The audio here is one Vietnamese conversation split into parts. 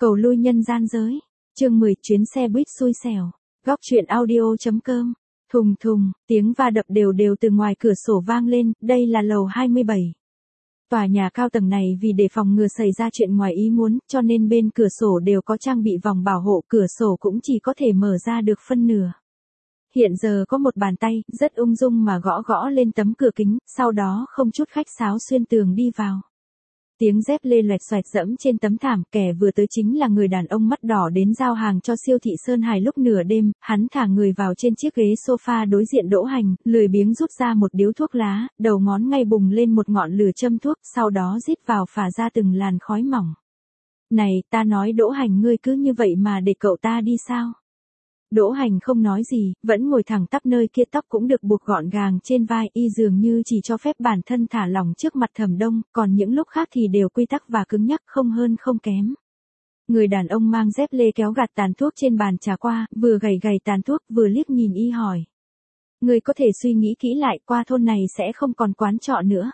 Cầu lui nhân gian giới. Chương 10 chuyến xe buýt xui xẻo. Góc truyện audio.com. Thùng thùng, tiếng va đập đều đều từ ngoài cửa sổ vang lên, đây là lầu 27. Tòa nhà cao tầng này vì để phòng ngừa xảy ra chuyện ngoài ý muốn, cho nên bên cửa sổ đều có trang bị vòng bảo hộ, cửa sổ cũng chỉ có thể mở ra được phân nửa. Hiện giờ có một bàn tay, rất ung dung mà gõ gõ lên tấm cửa kính, sau đó không chút khách sáo xuyên tường đi vào. Tiếng dép lê loẹt xoẹt dẫm trên tấm thảm, kẻ vừa tới chính là người đàn ông mắt đỏ đến giao hàng cho siêu thị Sơn Hải lúc nửa đêm, hắn thả người vào trên chiếc ghế sofa đối diện Đỗ Hành, lười biếng rút ra một điếu thuốc lá, đầu ngón ngay bùng lên một ngọn lửa châm thuốc, sau đó rít vào phả ra từng làn khói mỏng. Này, ta nói Đỗ Hành ngươi cứ như vậy mà để cậu ta đi sao? Đỗ Hành không nói gì, vẫn ngồi thẳng tắp nơi kia, tóc cũng được buộc gọn gàng trên vai, y dường như chỉ cho phép bản thân thả lỏng trước mặt Thẩm Đông, còn những lúc khác thì đều quy tắc và cứng nhắc, không hơn không kém. Người đàn ông mang dép lê kéo gạt tàn thuốc trên bàn trà qua, vừa gầy gầy tàn thuốc, vừa liếc nhìn y hỏi. Người có thể suy nghĩ kỹ lại, qua thôn này sẽ không còn quán trọ nữa.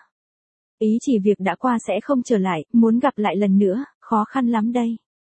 Ý chỉ việc đã qua sẽ không trở lại, muốn gặp lại lần nữa, khó khăn lắm đây.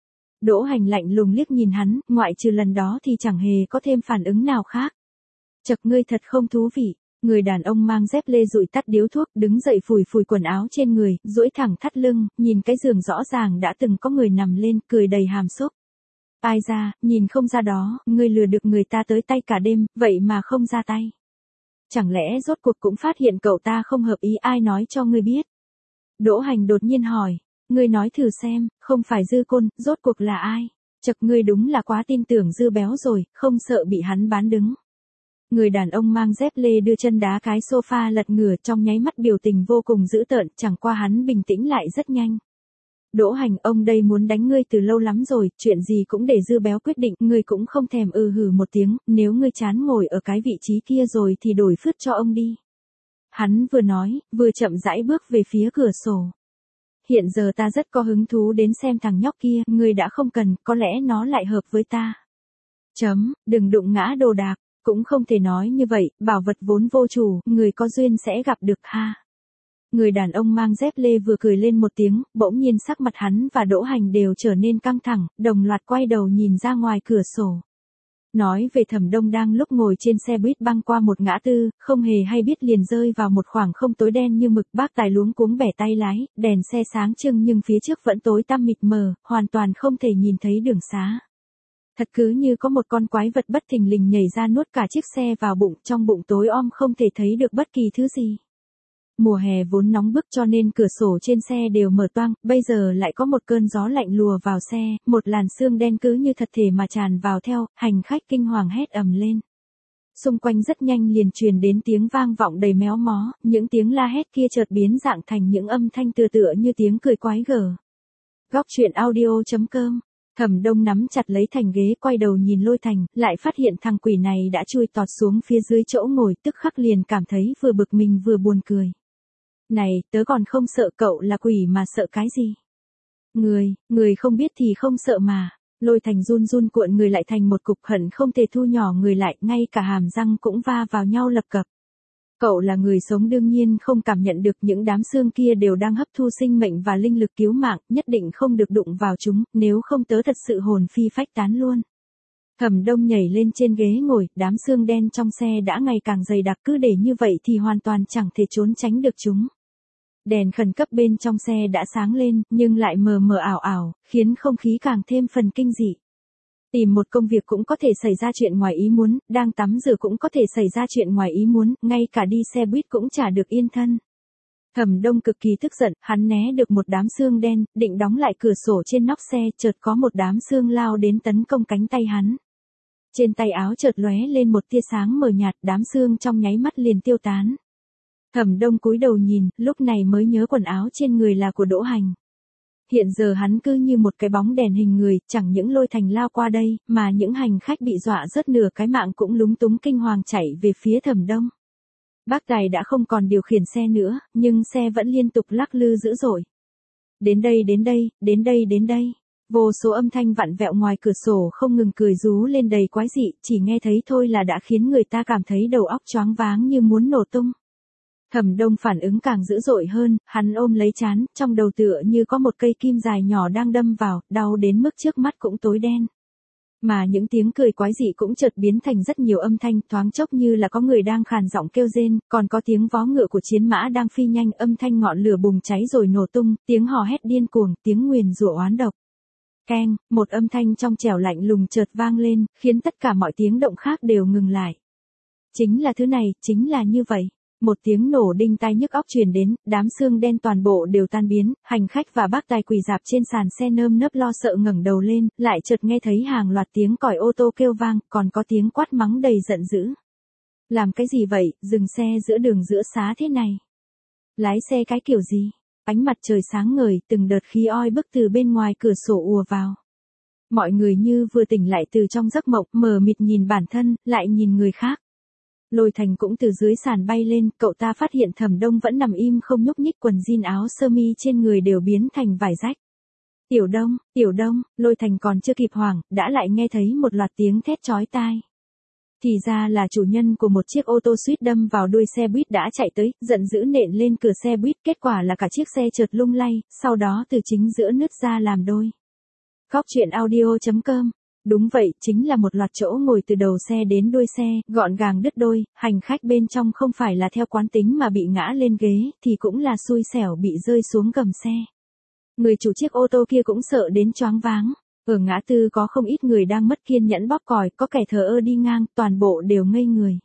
Đỗ Hành lạnh lùng liếc nhìn hắn, ngoại trừ lần đó thì chẳng hề có thêm phản ứng nào khác. Chậc ngươi thật không thú vị. Người đàn ông mang dép lê dụi tắt điếu thuốc, đứng dậy phủi phủi quần áo trên người, duỗi thẳng thắt lưng, nhìn cái giường rõ ràng đã từng có người nằm lên, cười đầy hàm xúc. Ai ra, nhìn không ra đó, ngươi lừa được người ta tới tay cả đêm, vậy mà không ra tay. Chẳng lẽ rốt cuộc cũng phát hiện cậu ta không hợp ý, ai nói cho ngươi biết? Đỗ Hành đột nhiên hỏi. Ngươi nói thử xem, không phải Dư Côn, rốt cuộc là ai? Chậc ngươi đúng là quá tin tưởng Dư Béo rồi, không sợ bị hắn bán đứng. Người đàn ông mang dép lê đưa chân đá cái sofa lật ngửa, trong nháy mắt biểu tình vô cùng dữ tợn, chẳng qua hắn bình tĩnh lại rất nhanh. Đỗ Hành, ông đây muốn đánh ngươi từ lâu lắm rồi, chuyện gì cũng để Dư Béo quyết định, ngươi cũng không thèm hừ một tiếng, nếu ngươi chán ngồi ở cái vị trí kia rồi thì đổi phứt cho ông đi. Hắn vừa nói, vừa chậm rãi bước về phía cửa sổ. Hiện giờ ta rất có hứng thú đến xem thằng nhóc kia, ngươi đã không cần, có lẽ nó lại hợp với ta. Đừng đụng ngã đồ đạc, cũng không thể nói như vậy, bảo vật vốn vô chủ, người có duyên sẽ gặp được ha. Người đàn ông mang dép lê vừa cười lên một tiếng, bỗng nhiên sắc mặt hắn và Đỗ Hành đều trở nên căng thẳng, đồng loạt quay đầu nhìn ra ngoài cửa sổ. Nói về Thẩm Đông đang lúc ngồi trên xe buýt băng qua một ngã tư, không hề hay biết liền rơi vào một khoảng không tối đen như mực, bác tài luống cuống bẻ tay lái, đèn xe sáng trưng nhưng phía trước vẫn tối tăm mịt mờ, hoàn toàn không thể nhìn thấy đường xá. Thật cứ như có một con quái vật bất thình lình nhảy ra nuốt cả chiếc xe vào bụng, trong bụng tối om không thể thấy được bất kỳ thứ gì. Mùa hè vốn nóng bức cho nên cửa sổ trên xe đều mở toang, bây giờ lại có một cơn gió lạnh lùa vào xe, một làn sương đen cứ như thật thể mà tràn vào theo, hành khách kinh hoàng hét ầm lên. Xung quanh rất nhanh liền truyền đến tiếng vang vọng đầy méo mó, những tiếng la hét kia chợt biến dạng thành những âm thanh tựa như tiếng cười quái gở. Góc truyện audio.com. Thẩm Đông nắm chặt lấy thành ghế, quay đầu nhìn Lôi Thành, lại phát hiện thằng quỷ này đã chui tọt xuống phía dưới chỗ ngồi, tức khắc liền cảm thấy vừa bực mình vừa buồn cười. Này, tớ còn không sợ cậu là quỷ mà sợ cái gì? Người không biết thì không sợ mà. Lôi Thành run run cuộn người lại thành một cục, hận không thể thu nhỏ người lại, ngay cả hàm răng cũng va vào nhau lập cập. Cậu là người sống đương nhiên không cảm nhận được những đám xương kia đều đang hấp thu sinh mệnh và linh lực cứu mạng, nhất định không được đụng vào chúng, nếu không tớ thật sự hồn phi phách tán luôn. Thẩm Đông nhảy lên trên ghế ngồi, đám xương đen trong xe đã ngày càng dày đặc, cứ để như vậy thì hoàn toàn chẳng thể trốn tránh được chúng. Đèn khẩn cấp bên trong xe đã sáng lên, nhưng lại mờ mờ ảo ảo, khiến không khí càng thêm phần kinh dị. Tìm một công việc cũng có thể xảy ra chuyện ngoài ý muốn, đang tắm rửa cũng có thể xảy ra chuyện ngoài ý muốn, ngay cả đi xe buýt cũng chả được yên thân. Thẩm Đông cực kỳ tức giận, hắn né được một đám xương đen, định đóng lại cửa sổ trên nóc xe, chợt có một đám xương lao đến tấn công cánh tay hắn. Trên tay áo chợt lóe lên một tia sáng mờ nhạt, đám xương trong nháy mắt liền tiêu tán. Thẩm Đông cúi đầu nhìn, lúc này mới nhớ quần áo trên người là của Đỗ Hành. Hiện giờ hắn cứ như một cái bóng đèn hình người, chẳng những Lôi Thành lao qua đây, mà những hành khách bị dọa rớt nửa cái mạng cũng lúng túng kinh hoàng chạy về phía Thẩm Đông. Bác tài đã không còn điều khiển xe nữa, nhưng xe vẫn liên tục lắc lư dữ dội. Đến đây. Vô số âm thanh vặn vẹo ngoài cửa sổ không ngừng cười rú lên đầy quái dị, chỉ nghe thấy thôi là đã khiến người ta cảm thấy đầu óc choáng váng như muốn nổ tung. Thẩm Đông phản ứng càng dữ dội hơn, hắn ôm lấy trán, trong đầu tựa như có một cây kim dài nhỏ đang đâm vào, đau đến mức trước mắt cũng tối đen. Mà những tiếng cười quái dị cũng chợt biến thành rất nhiều âm thanh, thoáng chốc như là có người đang khàn giọng kêu rên, còn có tiếng vó ngựa của chiến mã đang phi nhanh, âm thanh ngọn lửa bùng cháy rồi nổ tung, tiếng hò hét điên cuồng, tiếng nguyền rủa oán độc. Keng, một âm thanh trong trẻo lạnh lùng chợt vang lên, khiến tất cả mọi tiếng động khác đều ngừng lại. Chính là thứ này, chính là như vậy. Một tiếng nổ đinh tai nhức óc truyền đến, đám xương đen toàn bộ đều tan biến, hành khách và bác tài quỳ rạp trên sàn xe nơm nớp lo sợ ngẩng đầu lên, lại chợt nghe thấy hàng loạt tiếng còi ô tô kêu vang, còn có tiếng quát mắng đầy giận dữ. Làm cái gì vậy, dừng xe giữa đường giữa xá thế này? Lái xe cái kiểu gì? Ánh mặt trời sáng ngời, từng đợt khí oi bức từ bên ngoài cửa sổ ùa vào. Mọi người như vừa tỉnh lại từ trong giấc mộng, mờ mịt nhìn bản thân, lại nhìn người khác. Lôi Thành cũng từ dưới sàn bay lên, cậu ta phát hiện Thẩm Đông vẫn nằm im không nhúc nhích, quần jean áo sơ mi trên người đều biến thành vải rách. Tiểu Đông, Lôi Thành còn chưa kịp hoảng, đã lại nghe thấy một loạt tiếng thét chói tai. Thì ra là chủ nhân của một chiếc ô tô suýt đâm vào đuôi xe buýt đã chạy tới, giận dữ nện lên cửa xe buýt, kết quả là cả chiếc xe chợt lung lay, sau đó từ chính giữa nứt ra làm đôi. Góc truyện audio.com. Đúng vậy, chính là một loạt chỗ ngồi từ đầu xe đến đuôi xe, gọn gàng đứt đôi, hành khách bên trong không phải là theo quán tính mà bị ngã lên ghế, thì cũng là xui xẻo bị rơi xuống gầm xe. Người chủ chiếc ô tô kia cũng sợ đến choáng váng. Ở ngã tư có không ít người đang mất kiên nhẫn bóp còi, có kẻ thờ ơ đi ngang, toàn bộ đều ngây người.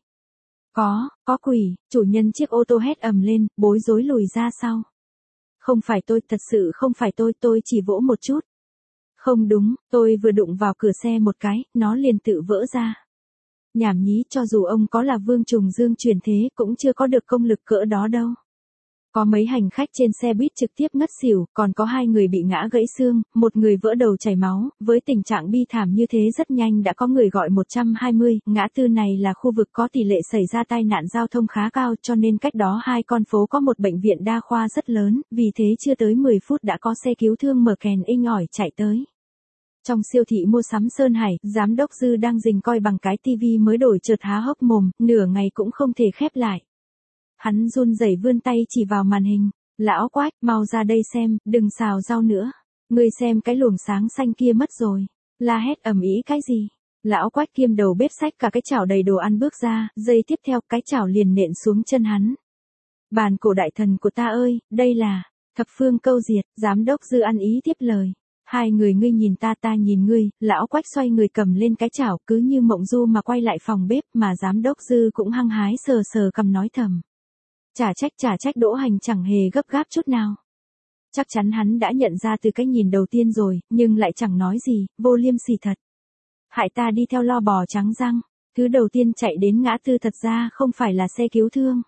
Có quỷ, chủ nhân chiếc ô tô hét ầm lên, bối rối lùi ra sau. Không phải tôi, thật sự không phải tôi chỉ vỗ một chút. Không đúng, tôi vừa đụng vào cửa xe một cái, nó liền tự vỡ ra. Nhảm nhí, cho dù ông có là Vương Trùng Dương truyền thế cũng chưa có được công lực cỡ đó đâu. Có mấy hành khách trên xe buýt trực tiếp ngất xỉu, còn có 2 người bị ngã gãy xương, một người vỡ đầu chảy máu, với tình trạng bi thảm như thế rất nhanh đã có người gọi 120, ngã tư này là khu vực có tỷ lệ xảy ra tai nạn giao thông khá cao cho nên cách đó 2 con phố có một bệnh viện đa khoa rất lớn, vì thế chưa tới 10 phút đã có xe cứu thương mở kèn inh ỏi chạy tới. Trong siêu thị mua sắm Sơn Hải, giám đốc Dư đang rình coi bằng cái tivi mới đổi chợt há hốc mồm, nửa ngày cũng không thể khép lại. Hắn run rẩy vươn tay chỉ vào màn hình, lão Quách, mau ra đây xem, đừng xào rau nữa. Ngươi xem cái luồng sáng xanh kia mất rồi. La hét ầm ĩ cái gì? Lão Quách kiêm đầu bếp xách cả cái chảo đầy đồ ăn bước ra, giây tiếp theo cái chảo liền nện xuống chân hắn. Bàn cổ đại thần của ta ơi, đây là thập phương câu diệt, giám đốc Dư ăn ý tiếp lời. 2 người ngươi nhìn ta nhìn ngươi, lão Quách xoay người cầm lên cái chảo cứ như mộng du mà quay lại phòng bếp mà giám đốc Dư cũng hăng hái sờ sờ cầm nói thầm. Chả trách Đỗ Hành chẳng hề gấp gáp chút nào. Chắc chắn hắn đã nhận ra từ cái nhìn đầu tiên rồi, nhưng lại chẳng nói gì, vô liêm sỉ thật. Hại ta đi theo lo bò trắng răng, thứ đầu tiên chạy đến ngã tư thật ra không phải là xe cứu thương.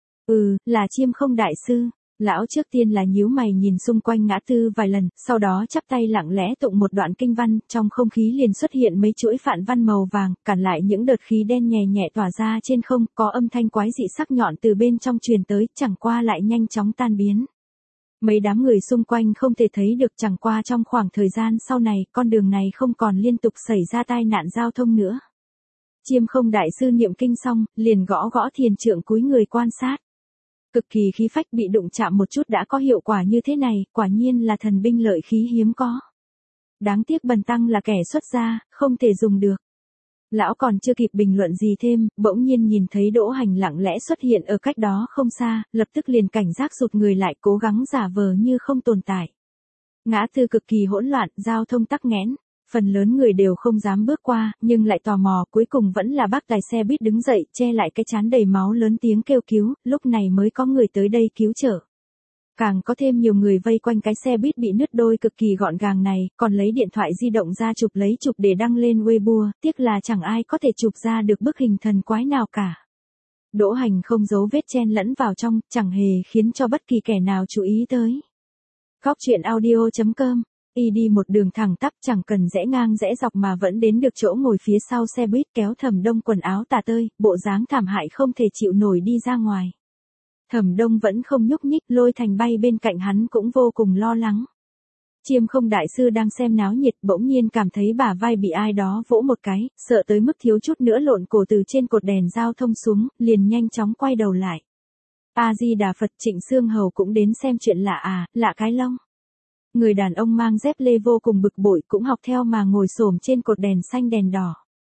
Là Chiêm Không đại sư. Lão trước tiên là nhíu mày nhìn xung quanh ngã tư vài lần, sau đó chắp tay lặng lẽ tụng một đoạn kinh văn, trong không khí liền xuất hiện mấy chuỗi phạn văn màu vàng, cản lại những đợt khí đen nhẹ nhẹ tỏa ra trên không, có âm thanh quái dị sắc nhọn từ bên trong truyền tới, chẳng qua lại nhanh chóng tan biến. Mấy đám người xung quanh không thể thấy được, chẳng qua trong khoảng thời gian sau này, con đường này không còn liên tục xảy ra tai nạn giao thông nữa. Chiêm Không đại sư niệm kinh xong, liền gõ thiền trượng cúi người quan sát. Cực kỳ khí phách, bị đụng chạm một chút đã có hiệu quả như thế này, quả nhiên là thần binh lợi khí hiếm có. Đáng tiếc Bần tăng là kẻ xuất gia, không thể dùng được. Lão còn chưa kịp bình luận gì thêm, bỗng nhiên nhìn thấy Đỗ Hành lặng lẽ xuất hiện ở cách đó không xa, lập tức liền cảnh giác rụt người lại, cố gắng giả vờ như không tồn tại. Ngã tư cực kỳ hỗn loạn, giao thông tắc nghẽn. Phần lớn người đều không dám bước qua, nhưng lại tò mò, cuối cùng vẫn là bác tài xe buýt đứng dậy, che lại cái trán đầy máu lớn tiếng kêu cứu, lúc này mới có người tới đây cứu trợ. Càng có thêm nhiều người vây quanh cái xe buýt bị nứt đôi cực kỳ gọn gàng này, còn lấy điện thoại di động ra chụp để đăng lên Weibo, tiếc là chẳng ai có thể chụp ra được bức hình thần quái nào cả. Đỗ Hành không giấu vết chen lẫn vào trong, chẳng hề khiến cho bất kỳ kẻ nào chú ý tới. Góc truyện audio.com. Y đi một đường thẳng tắp, chẳng cần rẽ ngang rẽ dọc mà vẫn đến được chỗ ngồi phía sau xe buýt, kéo Thẩm Đông quần áo tả tơi, bộ dáng thảm hại không thể chịu nổi đi ra ngoài. Thẩm Đông vẫn không nhúc nhích, Lôi Thành bay bên cạnh hắn cũng vô cùng lo lắng. Chiêm Không đại sư đang xem náo nhiệt, bỗng nhiên cảm thấy bả vai bị ai đó vỗ một cái, sợ tới mức thiếu chút nữa lộn cổ từ trên cột đèn giao thông xuống, liền nhanh chóng quay đầu lại. A Di Đà Phật, Trịnh Xương Hầu cũng đến xem chuyện lạ à, lạ cái lông. Người đàn ông mang dép lê vô cùng bực bội cũng học theo mà ngồi xổm trên cột đèn xanh đèn đỏ.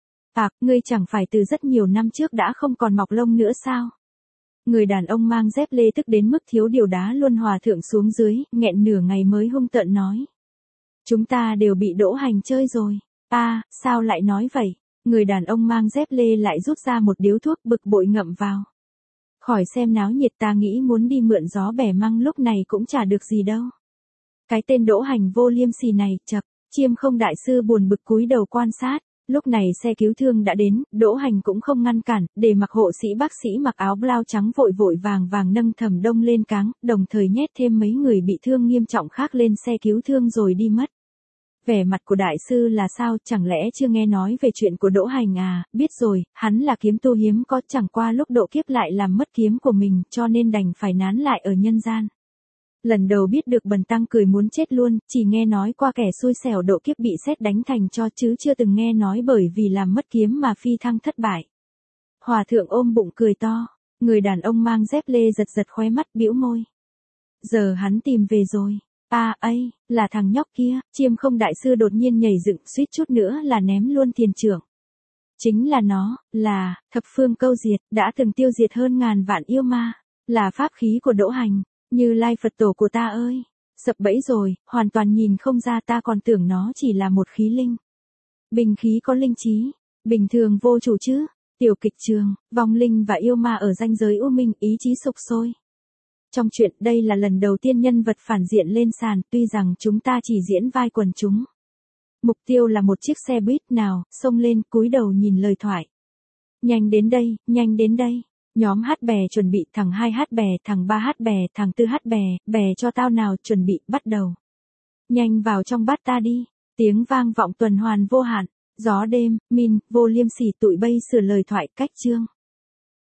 À, ngươi chẳng phải từ rất nhiều năm trước đã không còn mọc lông nữa sao? Người đàn ông mang dép lê tức đến mức thiếu điều đá luôn hòa thượng xuống dưới, nghẹn nửa ngày mới hung tợn nói. Chúng ta đều bị Đỗ Hành chơi rồi. À, sao lại nói vậy? Người đàn ông mang dép lê lại rút ra một điếu thuốc bực bội ngậm vào. Khỏi xem náo nhiệt, ta nghĩ muốn đi mượn gió bẻ măng lúc này cũng chả được gì đâu. Cái tên Đỗ Hành vô liêm sỉ này, chập, Chiêm Không đại sư buồn bực cúi đầu quan sát. Lúc này xe cứu thương đã đến, Đỗ Hành cũng không ngăn cản, để mặc hộ sĩ bác sĩ mặc áo blau trắng vội vội vàng vàng nâng Thẩm Đông lên cáng, đồng thời nhét thêm mấy người bị thương nghiêm trọng khác lên xe cứu thương rồi đi mất. Vẻ mặt của đại sư là sao, chẳng lẽ chưa nghe nói về chuyện của Đỗ Hành à? Biết rồi, hắn là kiếm tu hiếm có, chẳng qua lúc độ kiếp lại làm mất kiếm của mình, cho nên đành phải nán lại ở nhân gian. Lần đầu biết được bần tăng cười muốn chết luôn, chỉ nghe nói qua kẻ xui xẻo độ kiếp bị sét đánh thành cho chứ chưa từng nghe nói bởi vì làm mất kiếm mà phi thăng thất bại. Hòa thượng ôm bụng cười to, người đàn ông mang dép lê giật giật khóe mắt bĩu môi. Giờ hắn tìm về rồi. À ấy, là thằng nhóc kia. Chiêm Không đại sư đột nhiên nhảy dựng suýt chút nữa là ném luôn thiền trưởng. Chính là nó, là thập phương câu diệt, đã từng tiêu diệt hơn ngàn vạn yêu ma, là pháp khí của Đỗ Hành. Như Lai Phật tổ của ta ơi, sập bẫy rồi, hoàn toàn nhìn không ra, ta còn tưởng nó chỉ là một khí linh. Bình khí có linh trí, bình thường vô chủ chứ. Tiểu kịch trường, vong linh và yêu ma ở ranh giới u minh, ý chí sục sôi. Trong chuyện đây là lần đầu tiên nhân vật phản diện lên sàn, tuy rằng chúng ta chỉ diễn vai quần chúng. Mục tiêu là một chiếc xe buýt nào, xông lên, cúi đầu nhìn lời thoại. Nhanh đến đây, nhanh đến đây. Nhóm hát bè chuẩn bị, thằng 2 hát bè, thằng 3 hát bè, thằng 4 hát bè, bè cho tao nào, chuẩn bị, bắt đầu. Nhanh vào trong bát ta đi. Tiếng vang vọng tuần hoàn vô hạn. Gió đêm, min, vô liêm sỉ tụi bây sửa lời thoại cách chương.